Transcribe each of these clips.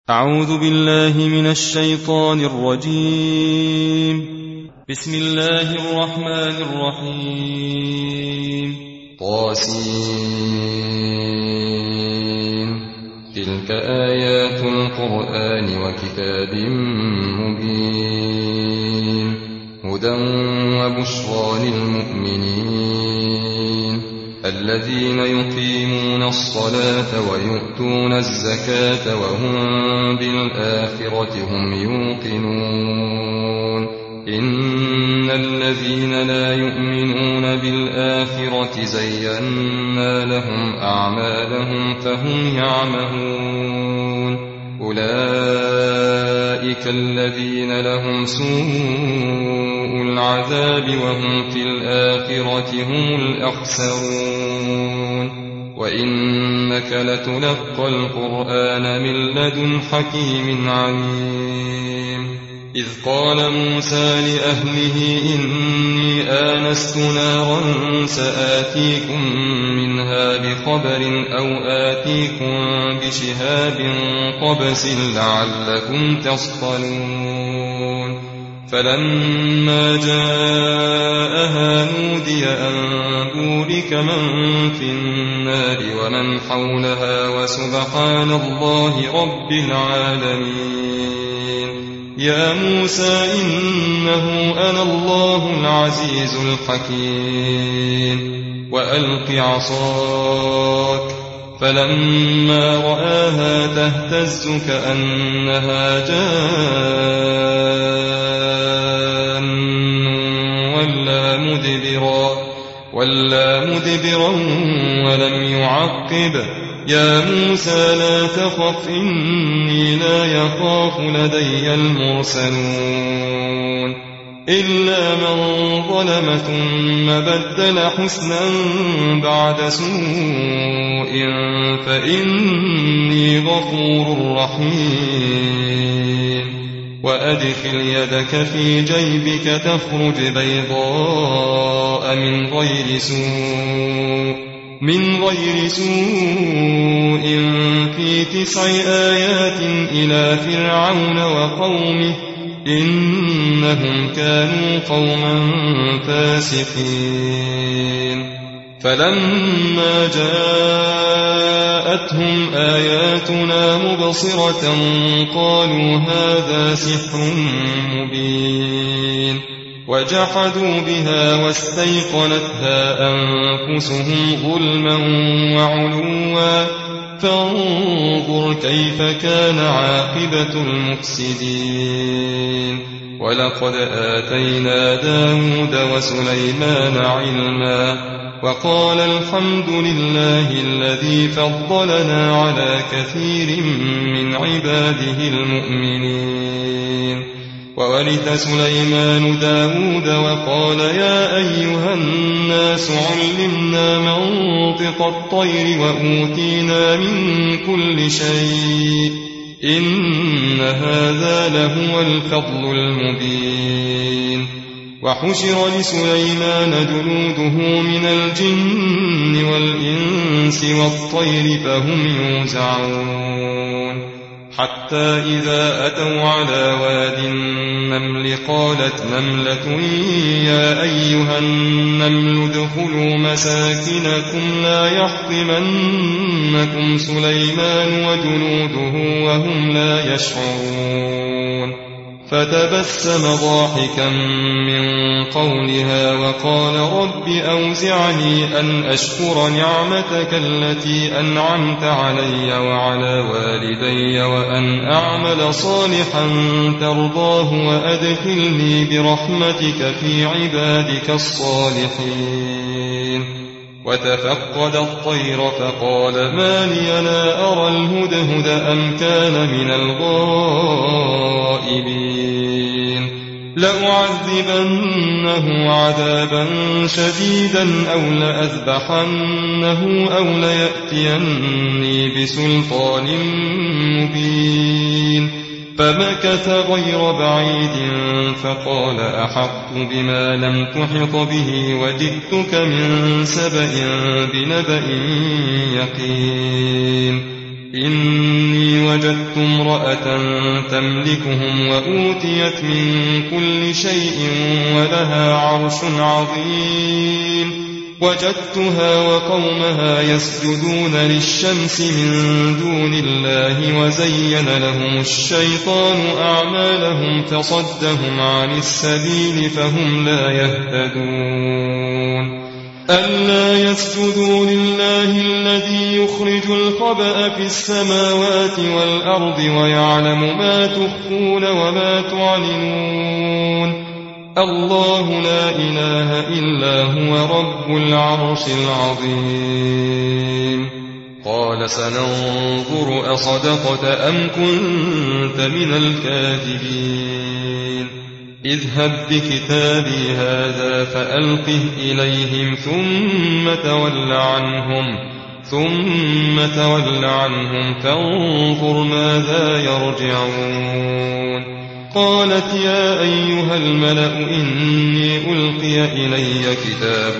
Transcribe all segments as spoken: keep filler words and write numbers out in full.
أعوذ بالله من الشيطان الرجيم. بسم الله الرحمن الرحيم. طاسين. تلك آيات القرآن وكتاب مبين هدى وبشرى للمؤمنين الذين يقيمون الصلاة ويؤتون الزكاة وهم بالآخرة هم يوقنون إن الذين لا يؤمنون بالآخرة زينا لهم أعمالهم فهم يعمهون أولئك الذين لهم سوء العذاب وهم في الآخرة هم الأخسرون وإنك لتلقى القرآن من لدن حكيم عليم إذ قال موسى لأهله إني آنست نارا سآتيكم منها بخبر أو آتيكم بشهاب قبس لعلكم تصطلون فلما جاءها نودي أن بورك من في النار ومن حولها وسبحان الله رب العالمين يا موسى إنه أنا الله العزيز الحكيم وألق عصاك فلما رآها تهتز كأنها جان ولا مدبرا, ولا مدبرا ولم يعقب يا موسى لا تخف إني لا يخاف لدي المرسلون إلا من ظلم ثم بدل حسنا بعد سوء فإني غفور رحيم وأدخل يدك في جيبك تخرج بيضاء من غير سوء من غير سوء في تسع آيات إلى فرعون وقومه إنهم كانوا قوما فاسقين فلما جاءتهم آياتنا مبصرة قالوا هذا سحر مبين وجحدوا بها واستيقنتها أنفسهم ظلما وعلوا فانظر كيف كان عاقبة المفسدين ولقد آتينا داود وسليمان علما وقال الحمد لله الذي فضلنا على كثير من عباده المؤمنين وورث سليمان داود وقال يا أيها الناس علمنا منطق الطير وأوتينا من كل شيء إن هذا لهو الفضل المبين وحشر لسليمان جنوده من الجن والإنس والطير فهم يوزعون حتى إذا أتوا على واد النمل قالت نملة يا أيها النمل ادخلوا مساكنكم لا يحطمنكم سليمان وجنوده وهم لا يشعرون فتبسم ضاحكا من قولها وقال رب أوزعني أن أشكر نعمتك التي أنعمت علي وعلى والدي وأن أعمل صالحا ترضاه وأدخلني برحمتك في عبادك الصالحين وتفقد الطير فقال ما لي لا أرى الهدهد أم كان من الغائبين لأعذبنه عذابا شديدا أو لأذبحنه أو ليأتيني بسلطان مبين فمكث غير بعيد فقال أحطت بما لم تحط به وجئتك من سبأ بنبأ يقين إني وجدت امرأة تملكهم وأوتيت من كل شيء ولها عرش عظيم وجدتها وقومها يسجدون للشمس من دون الله وزين لهم الشيطان أعمالهم فصدهم عن السبيل فهم لا يهتدون ألا يسجدوا لله الذي يخرج الخبأ في السماوات والأرض ويعلم ما تخفون وما تعلنون الله لا إله إلا هو رب العرش العظيم قال سننظر أصدقت أم كنت من الكاذبين اذهب بكتابي هذا فألقه إليهم ثم تول عنهم ثم تول عنهم فانظر ماذا يرجعون قالت يا أيها الملأ إني ألقي إلي كتاب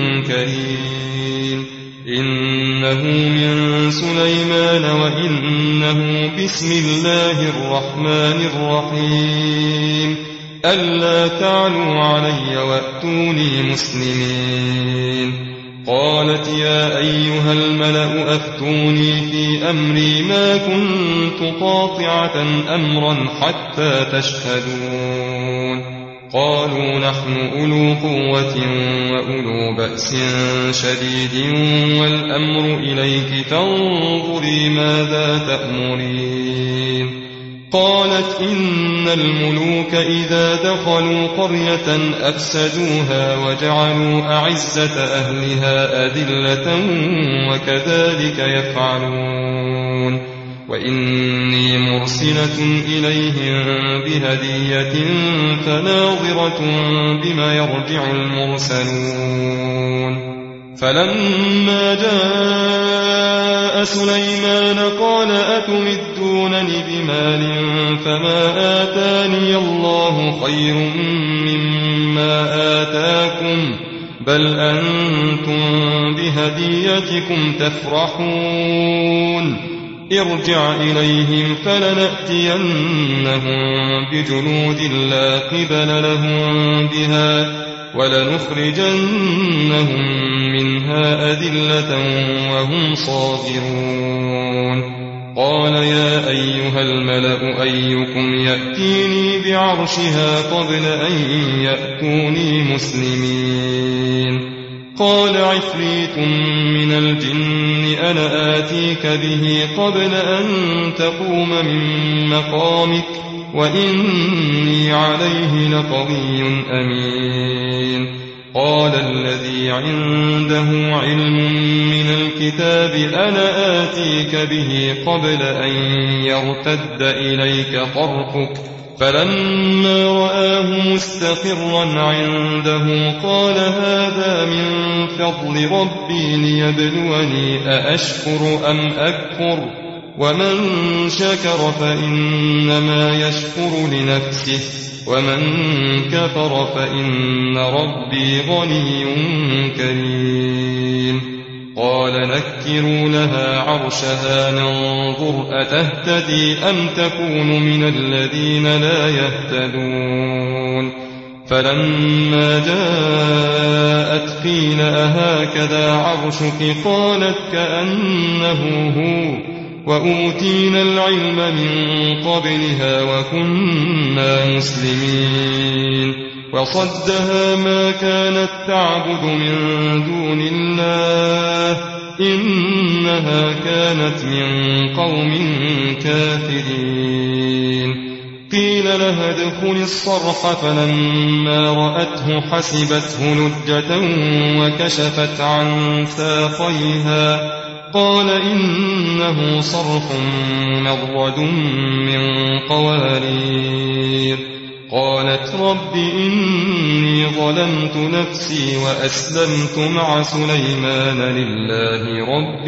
كريم إنه من سليمان وإنه بسم الله الرحمن الرحيم ألا تعلوا علي وأتوني مسلمين قالت يا أيها الملأ أفتوني في أمري ما كنت قاطعة أمرا حتى تشهدون قالوا نحن أولو قوة وأولو بأس شديد والأمر إليك فانظري ماذا تأمرين قالت إن الملوك إذا دخلوا قرية أفسدوها وجعلوا أعزة أهلها أذلة وكذلك يفعلون وإني مرسلة إليهم بهدية فناظرة بما يرجع المرسلون فلما جاء سليمان قال أتمدونني بمال فما آتاني الله خير مما آتاكم بل أنتم بهديتكم تفرحون ارجع إليهم فلنأتينهم بجنود لا قبل لهم بها ولنخرجنهم منها أذلة وهم صاغرون قال يا أيها الملأ أيكم يأتيني بعرشها قبل أن يأتوني مسلمين قال عفريت من الجن أنا آتيك به قبل أن تقوم من مقامك وإني عليه لقوي أمين قال الذي عنده علم من الكتاب أنا آتيك به قبل أن يرتد إليك طرفك فلما رآه مستقرا عنده قال هذا من فضل ربي ليبلوني أأشكر أم أكفر ومن شكر فإنما يشكر لنفسه ومن كفر فإن ربي غني كريم قال نكروا لها عرشها ننظر أتهتدي أم تكون من الذين لا يهتدون فلما جاءت قيل أهكذا عرشك قالت كأنه هو وأوتينا العلم من قبلها وكنا مسلمين وصدها ما كانت تعبد من دون الله إنها كانت من قوم كافرين قيل لها ادخل الصرح فلما رأته حسبته لجة وكشفت عن ساقيها قال إنه صرح ممرد من قوارير قالت رب إني ظلمت نفسي وأسلمت مع سليمان لله رب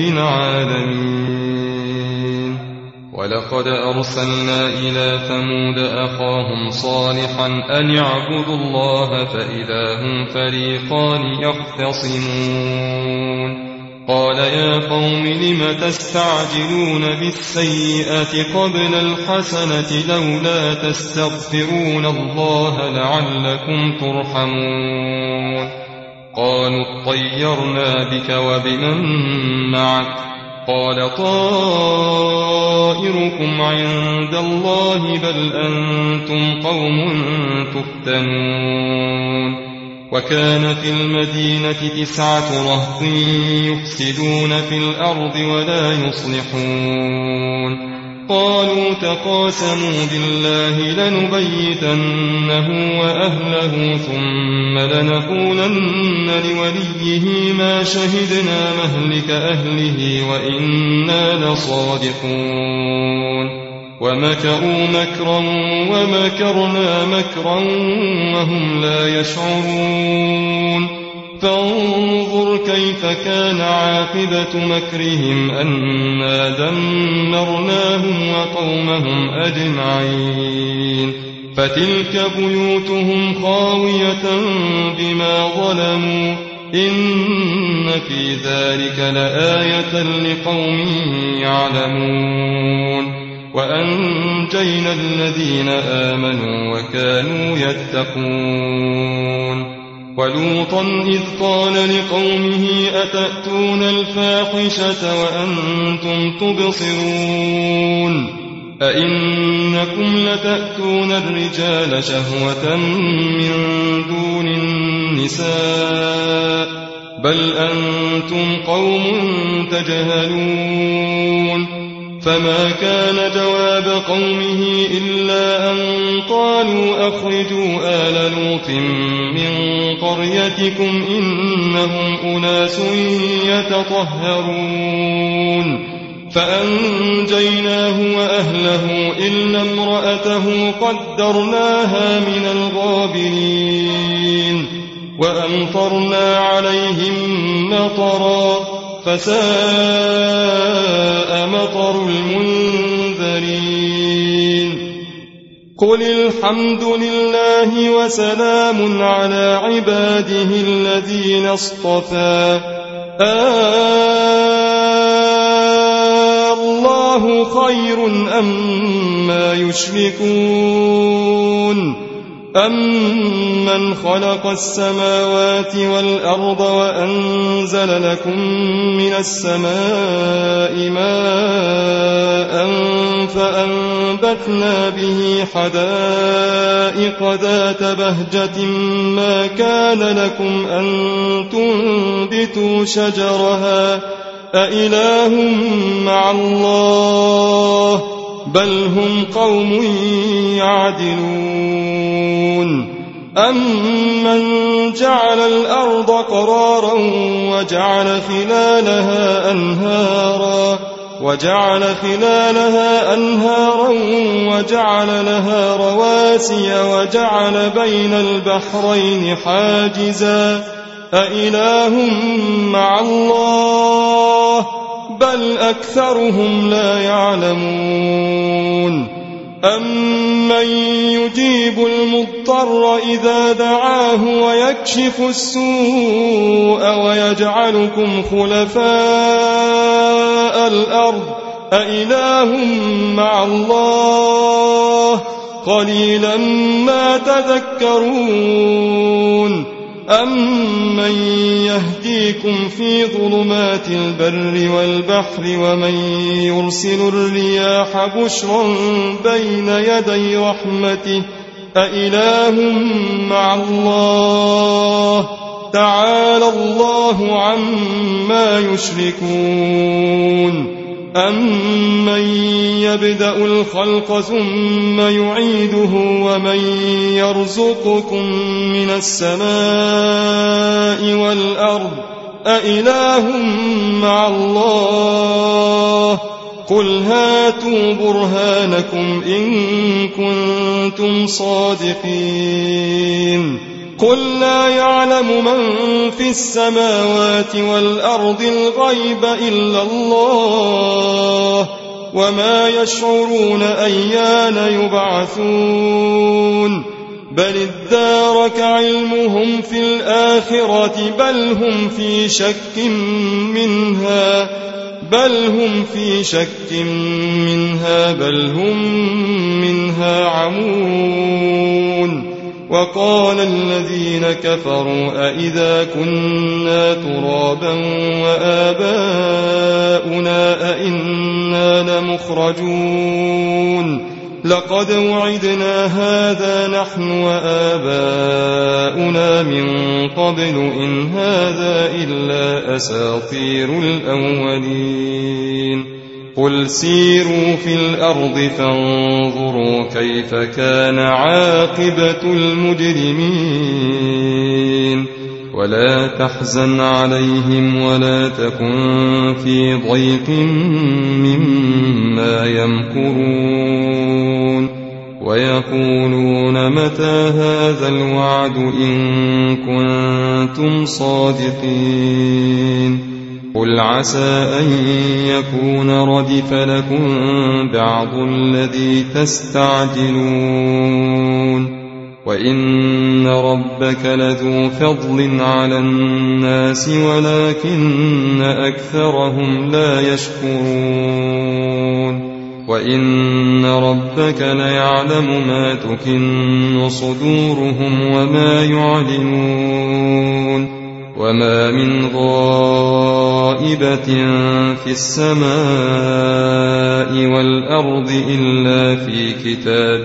العالمين ولقد أرسلنا إلى ثمود أخاهم صالحا أن اعبدوا الله فإذا هم فريقان يختصمون قال يا قوم لم تستعجلون بالسيئة قبل الحسنة لولا تستغفرون الله لعلكم ترحمون قالوا اطيرنا بك وبمن معك قال طائركم عند الله بل أنتم قوم تفتنون وكان في المدينة تسعة رهط يفسدون في الأرض ولا يصلحون قالوا تقاسموا بالله لنبيتنه وأهله ثم لنقولن لوليه ما شهدنا مهلك أهله وإنا لصادقون ومكروا مكرا ومكرنا مكرا وهم لا يشعرون فانظر كيف كان عاقبة مكرهم أنا دمرناهم وقومهم أجمعين فتلك بيوتهم خاوية بما ظلموا إن في ذلك لآية لقوم يعلمون وأنجينا الذين آمنوا وكانوا يتقون ولوطا إذ قال لقومه أتأتون الفاحشة وأنتم تبصرون أئنكم لتأتون الرجال شهوة من دون النساء بل أنتم قوم تجهلون فما كان جواب قومه إلا أن قالوا أخرجوا آل لوط من قريتكم إنهم أناس يتطهرون فأنجيناه وأهله إلا امرأته قدرناها من الغابرين وأمطرنا عليهم مطرا فساء مطر المنذرين قل الحمد لله وسلام على عباده الذين اصطفى الله خير أما يشركون أَمَّنْ خَلَقَ السَّمَاوَاتِ وَالْأَرْضَ وَأَنزَلَ لَكُم مِّنَ السَّمَاءِ مَاءً فَأَنبَتْنَا بِهِ حَدَائِقَ ذَاتَ بَهْجَةٍ مَّا كَانَ لَكُمْ أَن تُنبِتُوا شَجَرَهَا أَإِلَٰهٌ مَّعَ اللَّهِ بل هم قوم يعدلون أمن جعل الأرض قرارا وجعل خلالها أنهارا وجعل خلالها أنهارا وجعل لها رواسي وجعل بين البحرين حاجزا أإله مع الله بل أكثرهم لا يعلمون أمن يجيب المضطر إذا دعاه ويكشف السوء ويجعلكم خلفاء الأرض أإله مع الله قليلا ما تذكرون أَمَّن يَهْدِيكُمْ فِي ظُلُمَاتِ الْبَرِّ وَالْبَحْرِ وَمَن يُرْسِلُ الرِّيَاحَ بُشْرًا بَيْنَ يَدَيْ رَحْمَتِهِ أَإِلَٰهٌ مَّعَ اللَّهِ تَعَالَى اللَّهُ عَمَّا يُشْرِكُونَ أَمَّن يَبْدَأُ الْخَلْقَ ثُمَّ يُعِيدُهُ وَمَن يَرْزُقُكُم مِّنَ السَّمَاءِ وَالْأَرْضِ أَإِلَٰهٌ مَّعَ اللَّهِ قُلْ هَاتُوا بُرْهَانَكُمْ إِن كُنتُمْ صَادِقِينَ قُل لا يعلم من في السماوات والأرض الغيب إلا الله وما يشعرون أيان يبعثون بل ادارك علمهم في الآخرة بل هم في شك منها بل هم في شك منها بل هم منها عمون وقال الذين كفروا أئذا كنا ترابا وآباؤنا أئنا لمخرجون لقد وعدنا هذا نحن وآباؤنا من قبل إن هذا إلا أساطير الأولين قل سيروا في الأرض فانظروا كيف كان عاقبة المجرمين ولا تحزن عليهم ولا تكن في ضيق مما يمكرون ويقولون متى هذا الوعد إن كنتم صادقين قل عسى أن يكون ردف لكم بعض الذي تستعجلون وإن ربك لذو فضل على الناس ولكن أكثرهم لا يشكرون وإن ربك ليعلم ما تكن صدورهم وما يعلنون وما من غائبة في السماء والأرض إلا في كتاب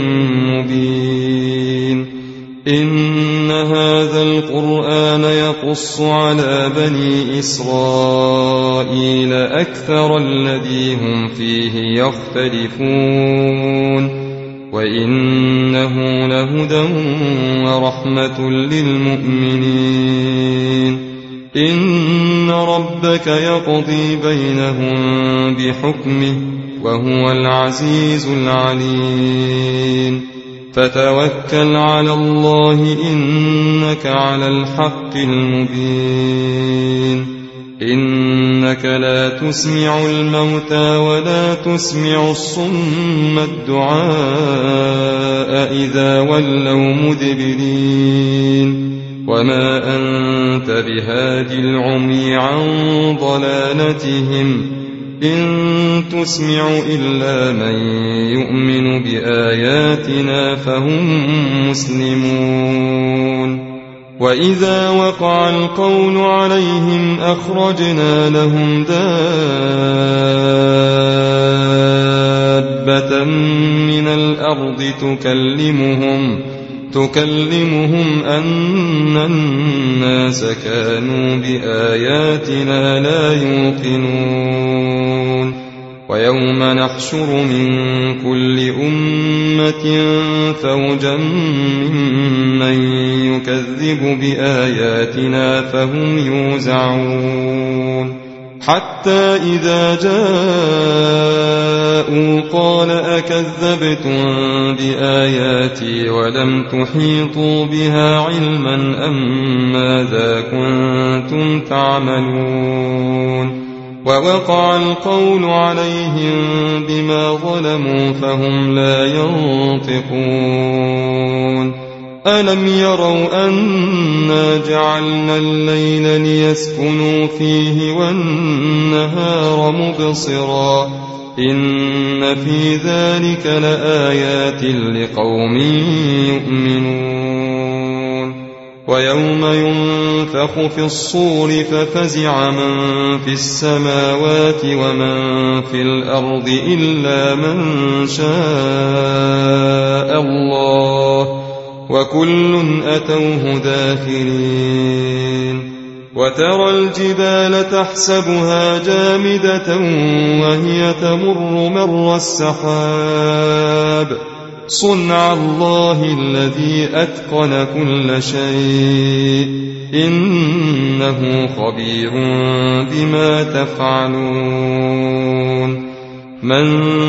مبين إن هذا القرآن يقص على بني إسرائيل أكثر الذي هم فيه يختلفون وإنه لهدى ورحمة للمؤمنين إن ربك يقضي بينهم بحكمه وهو العزيز العليم فتوكل على الله إنك على الحق المبين إنك لا تسمع الموتى ولا تسمع الصم الدعاء إذا ولوا مدبرين وما أنت بهادي العمي عن ضلالتهم إن تسمع إلا من يؤمن بآياتنا فهم مسلمون وإذا وقع القول عليهم أخرجنا لهم دابة من الأرض تكلمهم تكلمهم أن الناس كانوا بآياتنا لا يوقنون ويوم نحشر من كل أمة فوجا ممن يكذب بآياتنا فهم يوزعون حتى إذا جاءوا قال أكذبتم بآياتي ولم تحيطوا بها علما أم ماذا كنتم تعملون ووقع القول عليهم بما ظلموا فهم لا ينطقون ألم يروا أنا جعلنا الليل ليسكنوا فيه والنهار مبصرا إن في ذلك لآيات لقوم يؤمنون ويوم ينفخ في الصور ففزع من في السماوات ومن في الأرض إلا من شاء الله وكل أتوه داخرين وترى الجبال تحسبها جامدة وهي تمر مر السحاب صنع الله الذي أتقن كل شيء إنه خبير بما تفعلون من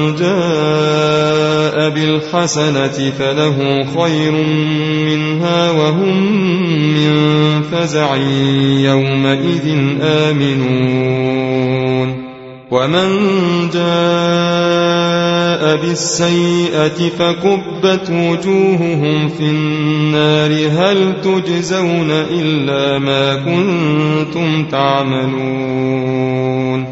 جاء بالحسنة فله خير منها وهم من فزع يومئذ آمنون ومن جاء بالسيئة فكبت وجوههم في النار هل تجزون إلا ما كنتم تعملون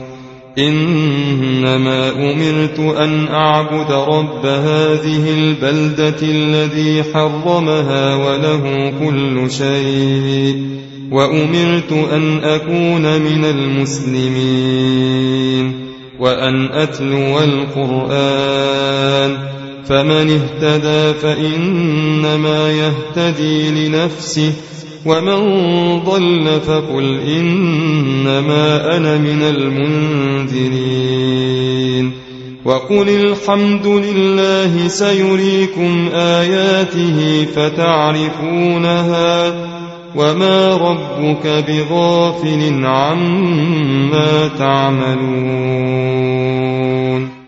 إنما أمرت أن أعبد رب هذه البلدة الذي حرمها وله كل شيء وأمرت أن أكون من المسلمين وأن أتلو القرآن فمن اهتدى فإنما يهتدي لنفسه ومن ضل فقل إنما أنا من المنذرين وقل الحمد لله سيريكم آياته فتعرفونها وما ربك بغافل عما تعملون